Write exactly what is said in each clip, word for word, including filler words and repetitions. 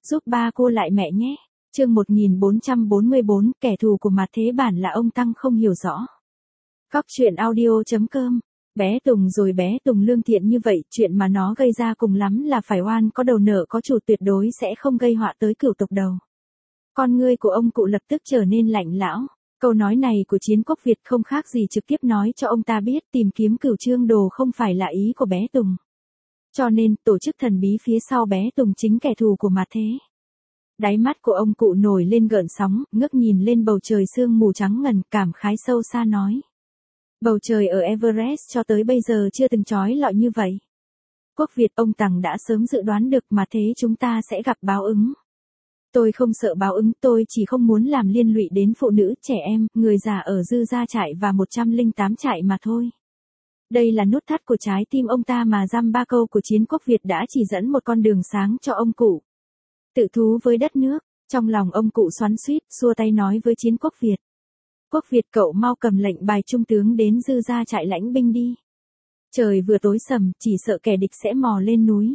giúp ba cô lại mẹ nhé. Chương một nghìn bốn trăm bốn mươi bốn, kẻ thù của mặt thế bản là ông Tăng không hiểu rõ. Góc truyện audio chấm com. Bé Tùng rồi bé Tùng lương thiện như vậy, chuyện mà nó gây ra cùng lắm là phải oan có đầu nợ có chủ, tuyệt đối sẽ không gây họa tới cửu tộc đầu. Con ngươi của ông cụ lập tức trở nên lạnh lão. Câu nói này của Chiến Quốc Việt không khác gì trực tiếp nói cho ông ta biết tìm kiếm Cửu Trương Đồ không phải là ý của bé Tùng. Cho nên, tổ chức thần bí phía sau bé Tùng chính kẻ thù của mặt thế. Đáy mắt của ông cụ nổi lên gợn sóng, ngước nhìn lên bầu trời sương mù trắng ngần, cảm khái sâu xa nói. Bầu trời ở Everest cho tới bây giờ chưa từng chói lọi như vậy. Quốc Việt, ông Tằng đã sớm dự đoán được mà thế chúng ta sẽ gặp báo ứng. Tôi không sợ báo ứng, tôi chỉ không muốn làm liên lụy đến phụ nữ, trẻ em, người già ở Dư Gia trại và một trăm lẻ tám trại mà thôi. Đây là nút thắt của trái tim ông ta mà dăm ba câu của Chiến Quốc Việt đã chỉ dẫn một con đường sáng cho ông cụ. Tự thú với đất nước, trong lòng ông cụ xoắn xuýt, xua tay nói với Chiến Quốc Việt. Quốc Việt, cậu mau cầm lệnh bài trung tướng đến Dư Gia trại lãnh binh đi. Trời vừa tối sầm, chỉ sợ kẻ địch sẽ mò lên núi.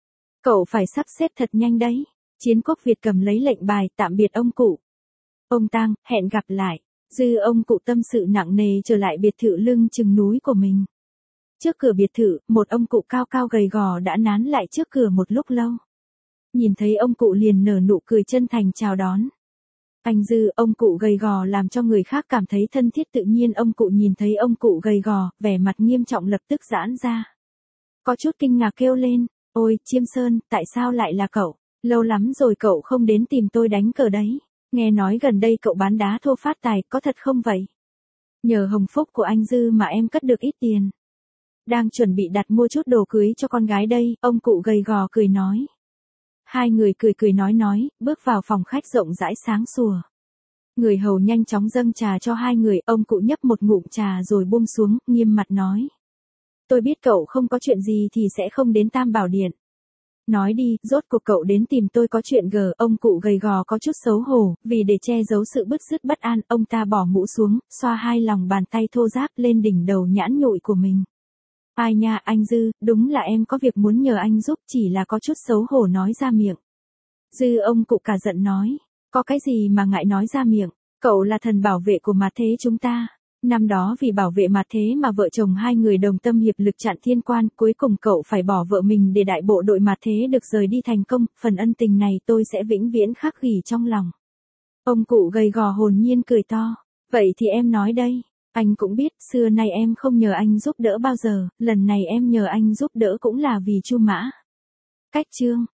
Cậu phải sắp xếp thật nhanh đấy. Chiến Quốc Việt cầm lấy lệnh bài, tạm biệt ông cụ. Ông Tăng, hẹn gặp lại. Dư ông cụ tâm sự nặng nề trở lại biệt thự lưng chừng núi của mình. Trước cửa biệt thự, một ông cụ cao cao gầy gò đã nán lại trước cửa một lúc lâu. Nhìn thấy ông cụ liền nở nụ cười chân thành chào đón. Anh Dư, ông cụ gầy gò làm cho người khác cảm thấy thân thiết, tự nhiên ông cụ nhìn thấy ông cụ gầy gò, vẻ mặt nghiêm trọng lập tức giãn ra. Có chút kinh ngạc kêu lên, ôi, Chiêm Sơn, tại sao lại là cậu? Lâu lắm rồi cậu không đến tìm tôi đánh cờ đấy. Nghe nói gần đây cậu bán đá thô phát tài, có thật không vậy? Nhờ hồng phúc của anh Dư mà em cất được ít tiền. Đang chuẩn bị đặt mua chút đồ cưới cho con gái đây, ông cụ gầy gò cười nói. Hai người cười cười nói nói, bước vào phòng khách rộng rãi sáng sủa. Người hầu nhanh chóng dâng trà cho hai người, ông cụ nhấp một ngụm trà rồi buông xuống, nghiêm mặt nói. Tôi biết cậu không có chuyện gì thì sẽ không đến Tam Bảo Điện. Nói đi, rốt cuộc cậu đến tìm tôi có chuyện gờ, ông cụ gầy gò có chút xấu hổ, vì để che giấu sự bứt rứt bất an, ông ta bỏ mũ xuống, xoa hai lòng bàn tay thô ráp lên đỉnh đầu nhãn nhụi của mình. Ai nha, anh Dư, đúng là em có việc muốn nhờ anh giúp, chỉ là có chút xấu hổ nói ra miệng. Dư ông cụ cả giận nói, có cái gì mà ngại nói ra miệng, cậu là thần bảo vệ của mặt thế chúng ta. Năm đó vì bảo vệ mặt thế mà vợ chồng hai người đồng tâm hiệp lực chặn thiên quan, cuối cùng cậu phải bỏ vợ mình để đại bộ đội mặt thế được rời đi thành công, phần ân tình này tôi sẽ vĩnh viễn khắc ghi trong lòng. Ông cụ gầy gò hồn nhiên cười to, vậy thì em nói đây, anh cũng biết, xưa nay em không nhờ anh giúp đỡ bao giờ, lần này em nhờ anh giúp đỡ cũng là vì Chu Mã. Cách chương.